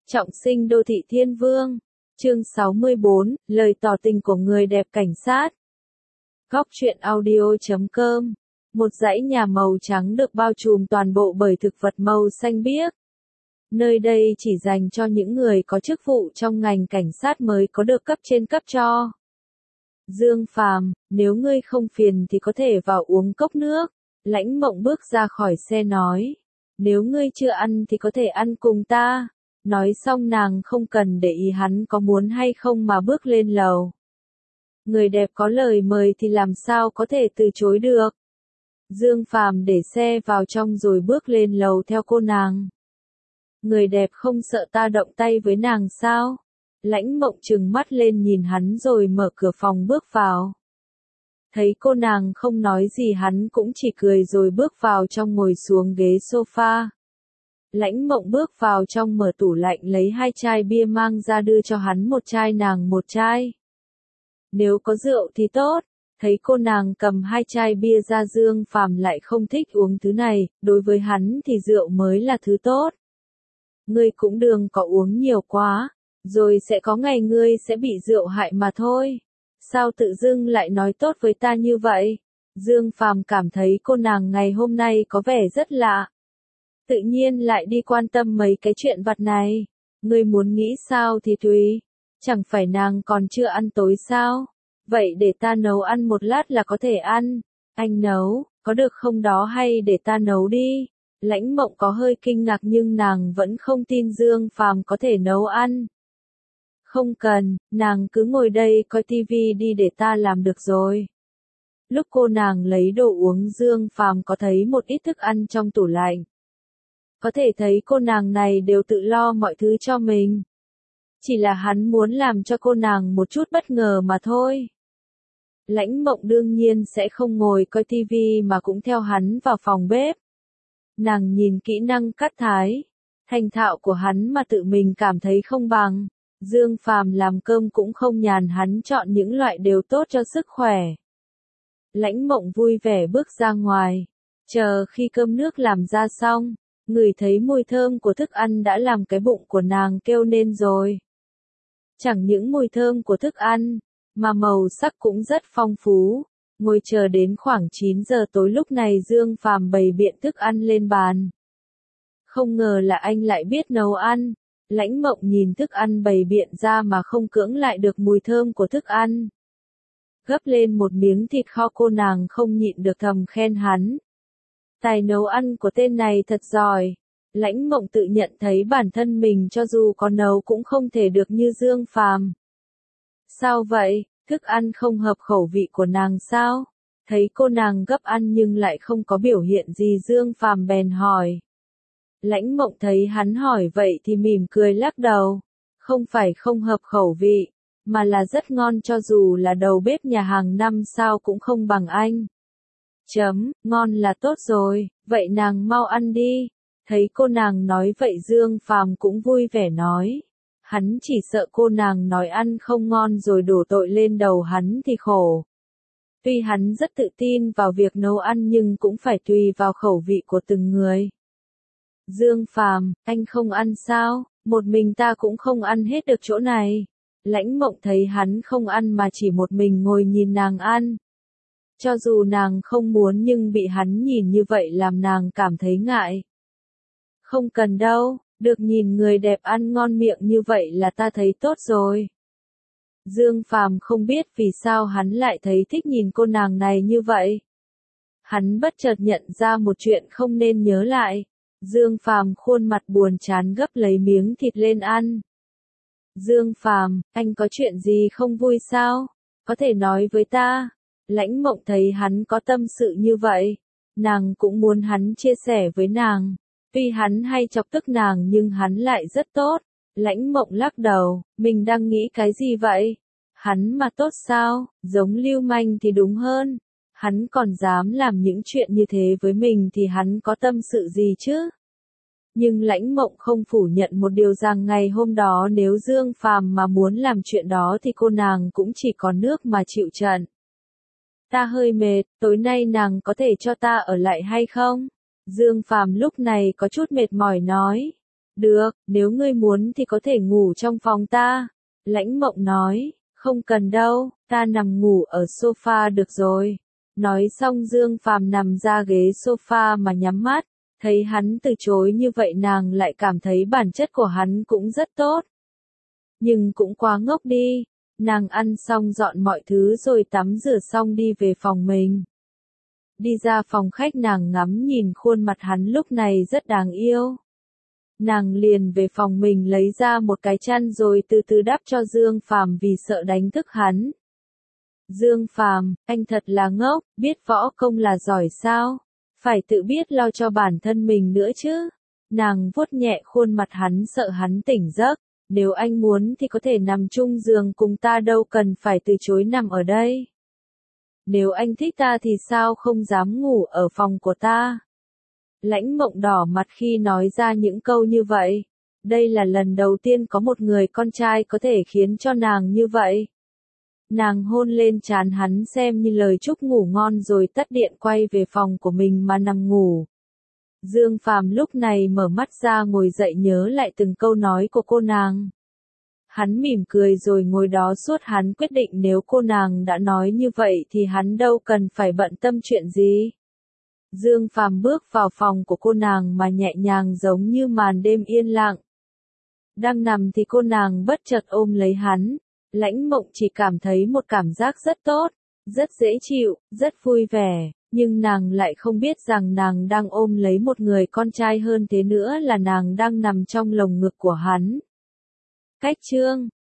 Trọng sinh đô thị thiên vương. Chương 64, lời tỏ tình của người đẹp cảnh sát. Góc truyện audio.com. Một dãy nhà màu trắng được bao trùm toàn bộ bởi thực vật màu xanh biếc. Nơi đây chỉ dành cho những người có chức vụ trong ngành cảnh sát mới có được cấp trên cấp cho. Dương Phàm, nếu ngươi không phiền thì có thể vào uống cốc nước. Lãnh Mộng bước ra khỏi xe nói. Nếu ngươi chưa ăn thì có thể ăn cùng ta. Nói xong nàng không cần để ý hắn có muốn hay không mà bước lên lầu. Người đẹp có lời mời thì làm sao có thể từ chối được. Dương Phàm để xe vào trong rồi bước lên lầu theo cô nàng. Người đẹp không sợ ta động tay với nàng sao? Lãnh Mộng trừng mắt lên nhìn hắn rồi mở cửa phòng bước vào. Thấy cô nàng không nói gì hắn cũng chỉ cười rồi bước vào trong ngồi xuống ghế sofa. Lãnh Mộng bước vào trong mở tủ lạnh lấy 2 chai bia mang ra đưa cho hắn một chai nàng một chai. Nếu có rượu thì tốt. Thấy cô nàng cầm 2 chai bia ra Dương Phàm lại không thích uống thứ này, đối với hắn thì rượu mới là thứ tốt. Ngươi cũng đừng có uống nhiều quá, rồi sẽ có ngày ngươi sẽ bị rượu hại mà thôi. Sao tự dưng lại nói tốt với ta như vậy? Dương Phàm cảm thấy cô nàng ngày hôm nay có vẻ rất lạ. Tự nhiên lại đi quan tâm mấy cái chuyện vặt này. Ngươi muốn nghĩ sao thì tùy. Chẳng phải nàng còn chưa ăn tối sao? Vậy để ta nấu ăn một lát là có thể ăn. Anh nấu, có được không đó hay để ta nấu đi? Lãnh Mộng có hơi kinh ngạc nhưng nàng vẫn không tin Dương Phàm có thể nấu ăn. Không cần, nàng cứ ngồi đây coi tivi đi để ta làm được rồi. Lúc cô nàng lấy đồ uống Dương Phàm có thấy một ít thức ăn trong tủ lạnh. Có thể thấy cô nàng này đều tự lo mọi thứ cho mình. Chỉ là hắn muốn làm cho cô nàng một chút bất ngờ mà thôi. Lãnh Mộng đương nhiên sẽ không ngồi coi tivi mà cũng theo hắn vào phòng bếp. Nàng nhìn kỹ năng cắt thái, thành thạo của hắn mà tự mình cảm thấy không bằng. Dương Phàm làm cơm cũng không nhàn, hắn chọn những loại đều tốt cho sức khỏe. Lãnh Mộng vui vẻ bước ra ngoài, chờ khi cơm nước làm ra xong, ngửi thấy mùi thơm của thức ăn đã làm cái bụng của nàng kêu lên rồi. Chẳng những mùi thơm của thức ăn, mà màu sắc cũng rất phong phú. Ngồi chờ đến khoảng 9 giờ tối lúc này Dương Phàm bày biện thức ăn lên bàn. Không ngờ là anh lại biết nấu ăn. Lãnh Mộng nhìn thức ăn bày biện ra mà không cưỡng lại được mùi thơm của thức ăn. Gấp lên một miếng thịt kho cô nàng không nhịn được thầm khen hắn. Tài nấu ăn của tên này thật giỏi. Lãnh Mộng tự nhận thấy bản thân mình cho dù có nấu cũng không thể được như Dương Phàm. Sao vậy, thức ăn không hợp khẩu vị của nàng sao? Thấy cô nàng gấp ăn nhưng lại không có biểu hiện gì Dương Phàm bèn hỏi. Lãnh Mộng thấy hắn hỏi vậy thì mỉm cười lắc đầu. Không phải không hợp khẩu vị, mà là rất ngon cho dù là đầu bếp nhà hàng 5 sao cũng không bằng anh. Ngon là tốt rồi, vậy nàng mau ăn đi. Thấy cô nàng nói vậy Dương Phàm cũng vui vẻ nói. Hắn chỉ sợ cô nàng nói ăn không ngon rồi đổ tội lên đầu hắn thì khổ. Tuy hắn rất tự tin vào việc nấu ăn nhưng cũng phải tùy vào khẩu vị của từng người. Dương Phàm, anh không ăn sao? Một mình ta cũng không ăn hết được chỗ này. Lãnh Mộng thấy hắn không ăn mà chỉ một mình ngồi nhìn nàng ăn. Cho dù nàng không muốn nhưng bị hắn nhìn như vậy làm nàng cảm thấy ngại. Không cần đâu, được nhìn người đẹp ăn ngon miệng như vậy là ta thấy tốt rồi. Dương Phàm không biết vì sao hắn lại thấy thích nhìn cô nàng này như vậy. Hắn bất chợt nhận ra một chuyện không nên nhớ lại. Dương Phàm khuôn mặt buồn chán gấp lấy miếng thịt lên ăn. Dương Phàm, anh có chuyện gì không vui sao? Có thể nói với ta. Lãnh Mộng thấy hắn có tâm sự như vậy. Nàng cũng muốn hắn chia sẻ với nàng. Tuy hắn hay chọc tức nàng nhưng hắn lại rất tốt. Lãnh Mộng lắc đầu, mình đang nghĩ cái gì vậy? Hắn mà tốt sao? Giống lưu manh thì đúng hơn. Hắn còn dám làm những chuyện như thế với mình thì hắn có tâm sự gì chứ? Nhưng Lãnh Mộng không phủ nhận một điều rằng ngày hôm đó nếu Dương Phàm mà muốn làm chuyện đó thì cô nàng cũng chỉ có nước mà chịu trận. Ta hơi mệt, tối nay nàng có thể cho ta ở lại hay không? Dương Phàm lúc này có chút mệt mỏi nói. Được, nếu ngươi muốn thì có thể ngủ trong phòng ta. Lãnh Mộng nói, không cần đâu, ta nằm ngủ ở sofa được rồi. Nói xong Dương Phàm nằm ra ghế sofa mà nhắm mắt, thấy hắn từ chối như vậy nàng lại cảm thấy bản chất của hắn cũng rất tốt. Nhưng cũng quá ngốc đi, nàng ăn xong dọn mọi thứ rồi tắm rửa xong đi về phòng mình. Đi ra phòng khách nàng ngắm nhìn khuôn mặt hắn lúc này rất đáng yêu. Nàng liền về phòng mình lấy ra một cái chăn rồi từ từ đắp cho Dương Phàm vì sợ đánh thức hắn. Dương Phàm, anh thật là ngốc, biết võ công là giỏi sao? Phải tự biết lo cho bản thân mình nữa chứ. Nàng vuốt nhẹ khuôn mặt hắn sợ hắn tỉnh giấc. Nếu anh muốn thì có thể nằm chung giường cùng ta đâu cần phải từ chối nằm ở đây. Nếu anh thích ta thì sao không dám ngủ ở phòng của ta? Lãnh Mộng đỏ mặt khi nói ra những câu như vậy. Đây là lần đầu tiên có một người con trai có thể khiến cho nàng như vậy. Nàng hôn lên trán hắn xem như lời chúc ngủ ngon rồi tắt điện quay về phòng của mình mà nằm ngủ. Dương Phàm lúc này mở mắt ra ngồi dậy nhớ lại từng câu nói của cô nàng. Hắn mỉm cười rồi ngồi đó suốt hắn quyết định nếu cô nàng đã nói như vậy thì hắn đâu cần phải bận tâm chuyện gì. Dương Phàm bước vào phòng của cô nàng mà nhẹ nhàng giống như màn đêm yên lặng. Đang nằm thì cô nàng bất chợt ôm lấy hắn. Lãnh Mộng chỉ cảm thấy một cảm giác rất tốt, rất dễ chịu, rất vui vẻ, nhưng nàng lại không biết rằng nàng đang ôm lấy một người con trai hơn thế nữa là nàng đang nằm trong lồng ngực của hắn. Cách chương